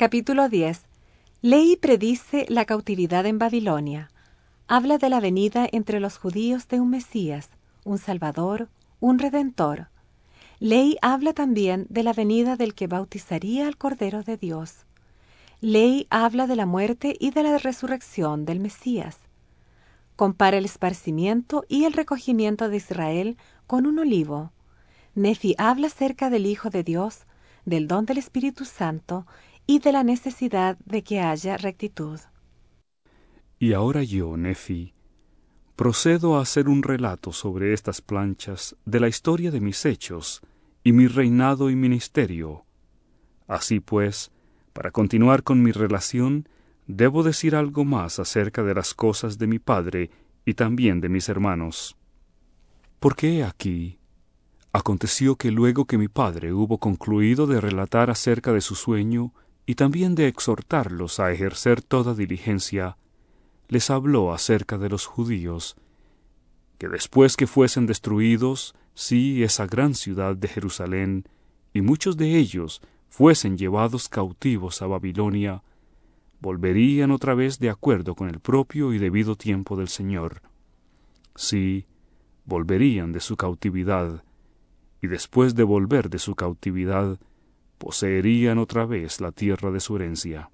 Capítulo 10. Ley predice la cautividad en Babilonia. Habla de la venida entre los judíos de un Mesías, un Salvador, un Redentor. Ley habla también de la venida del que bautizaría al Cordero de Dios. Ley habla de la muerte y de la resurrección del Mesías. Compara el esparcimiento y el recogimiento de Israel con un olivo. Nefi habla acerca del Hijo de Dios, del don del Espíritu Santo y de la necesidad de que haya rectitud. Y ahora yo, Nefi, procedo a hacer un relato sobre estas planchas de la historia de mis hechos y mi reinado y ministerio. Así pues, para continuar con mi relación, debo decir algo más acerca de las cosas de mi padre y también de mis hermanos. Porque he aquí, aconteció que luego que mi padre hubo concluido de relatar acerca de su sueño y también de exhortarlos a ejercer toda diligencia, les habló acerca de los judíos, que después que fuesen destruidos, sí, esa gran ciudad de Jerusalén, y muchos de ellos fuesen llevados cautivos a Babilonia, volverían otra vez de acuerdo con el propio y debido tiempo del Señor. Sí, volverían de su cautividad, y después de volver de su cautividad, poseerían otra vez la tierra de su herencia.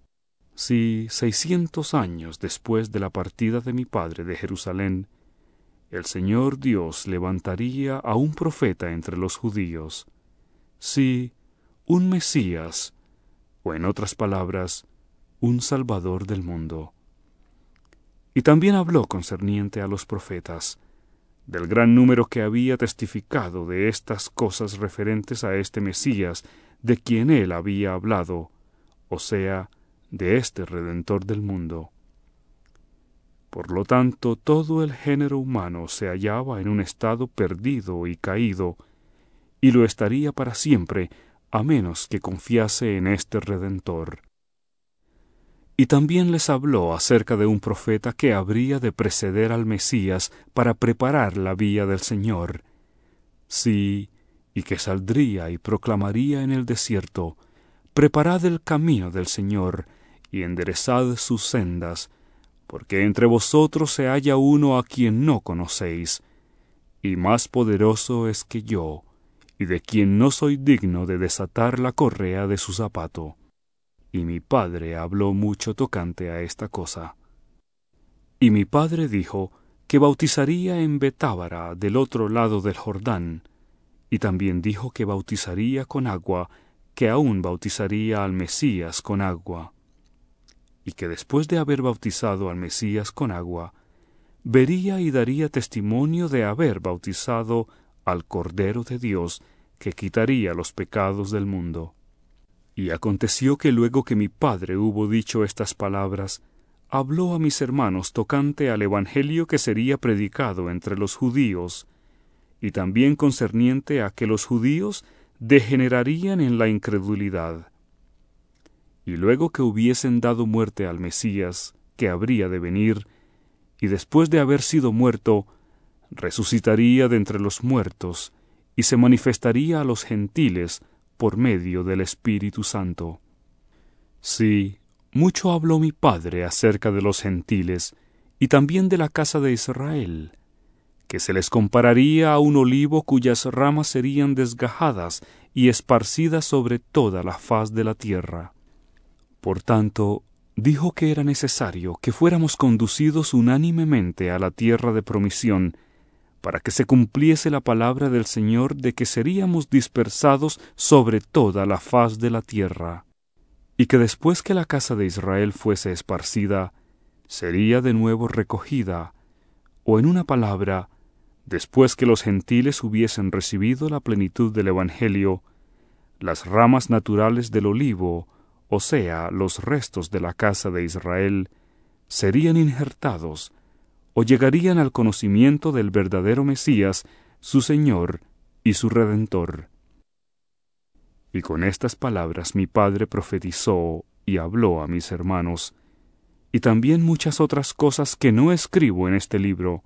Si 600 años después de la partida de mi padre de Jerusalén, el Señor Dios levantaría a un profeta entre los judíos, sí, un Mesías, o en otras palabras, un Salvador del mundo. Y también habló concerniente a los profetas, del gran número que había testificado de estas cosas referentes a este Mesías, de quien él había hablado, o sea, de este Redentor del mundo. Por lo tanto, todo el género humano se hallaba en un estado perdido y caído, y lo estaría para siempre, a menos que confiase en este Redentor. Y también les habló acerca de un profeta que habría de preceder al Mesías para preparar la vía del Señor. Sí, y que saldría y proclamaría en el desierto: preparad el camino del Señor, y enderezad sus sendas, porque entre vosotros se halla uno a quien no conocéis, y más poderoso es que yo, y de quien no soy digno de desatar la correa de su zapato. Y mi padre habló mucho tocante a esta cosa. Y mi padre dijo que bautizaría en Betábara, del otro lado del Jordán, y también dijo que bautizaría con agua, que aún bautizaría al Mesías con agua, y que después de haber bautizado al Mesías con agua, vería y daría testimonio de haber bautizado al Cordero de Dios, que quitaría los pecados del mundo. Y aconteció que luego que mi padre hubo dicho estas palabras, habló a mis hermanos tocante al evangelio que sería predicado entre los judíos, y también concerniente a que los judíos degenerarían en la incredulidad. Y luego que hubiesen dado muerte al Mesías, que habría de venir, y después de haber sido muerto, resucitaría de entre los muertos, y se manifestaría a los gentiles por medio del Espíritu Santo. Sí, mucho habló mi padre acerca de los gentiles, y también de la casa de Israel, que se les compararía a un olivo cuyas ramas serían desgajadas y esparcidas sobre toda la faz de la tierra. Por tanto, dijo que era necesario que fuéramos conducidos unánimemente a la tierra de promisión, para que se cumpliese la palabra del Señor de que seríamos dispersados sobre toda la faz de la tierra, y que después que la casa de Israel fuese esparcida, sería de nuevo recogida, o en una palabra, después que los gentiles hubiesen recibido la plenitud del Evangelio, las ramas naturales del olivo, o sea, los restos de la casa de Israel, serían injertados, o llegarían al conocimiento del verdadero Mesías, su Señor y su Redentor. Y con estas palabras mi padre profetizó y habló a mis hermanos, y también muchas otras cosas que no escribo en este libro,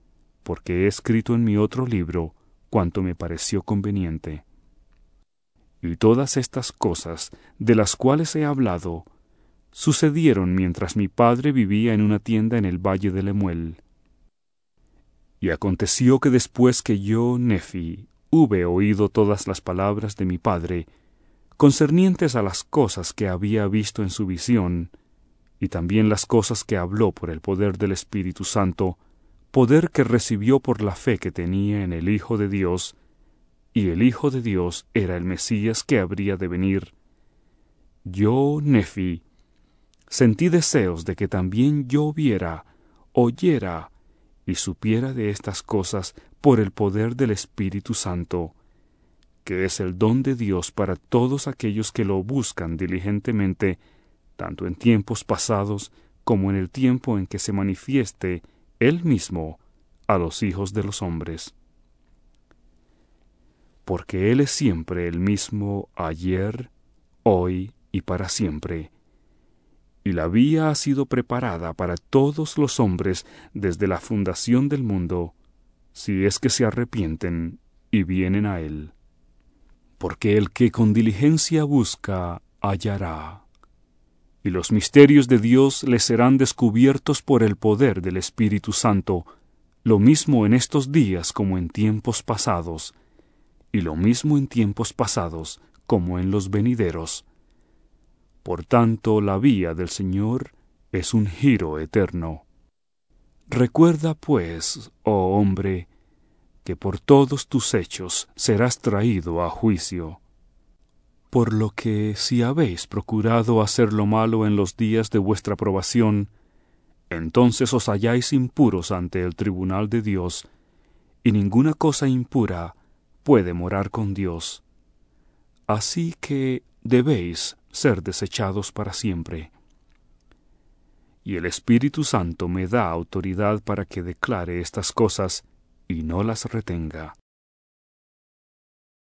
porque he escrito en mi otro libro cuanto me pareció conveniente. Y todas estas cosas, de las cuales he hablado, sucedieron mientras mi padre vivía en una tienda en el valle de Lemuel. Y aconteció que después que yo, Nefi, hube oído todas las palabras de mi padre, concernientes a las cosas que había visto en su visión, y también las cosas que habló por el poder del Espíritu Santo, poder que recibió por la fe que tenía en el Hijo de Dios, y el Hijo de Dios era el Mesías que habría de venir. Yo, Nefi, sentí deseos de que también yo viera, oyera y supiera de estas cosas por el poder del Espíritu Santo, que es el don de Dios para todos aquellos que lo buscan diligentemente, tanto en tiempos pasados como en el tiempo en que se manifieste Él mismo a los hijos de los hombres. Porque Él es siempre el mismo ayer, hoy y para siempre. Y la vía ha sido preparada para todos los hombres desde la fundación del mundo, si es que se arrepienten y vienen a Él. Porque el que con diligencia busca, hallará. Y los misterios de Dios les serán descubiertos por el poder del Espíritu Santo, lo mismo en estos días como en tiempos pasados, y lo mismo en tiempos pasados como en los venideros. Por tanto, la vía del Señor es un giro eterno. Recuerda, pues, oh hombre, que por todos tus hechos serás traído a juicio. Por lo que, si habéis procurado hacer lo malo en los días de vuestra probación, entonces os halláis impuros ante el tribunal de Dios, y ninguna cosa impura puede morar con Dios. Así que debéis ser desechados para siempre. Y el Espíritu Santo me da autoridad para que declare estas cosas y no las retenga.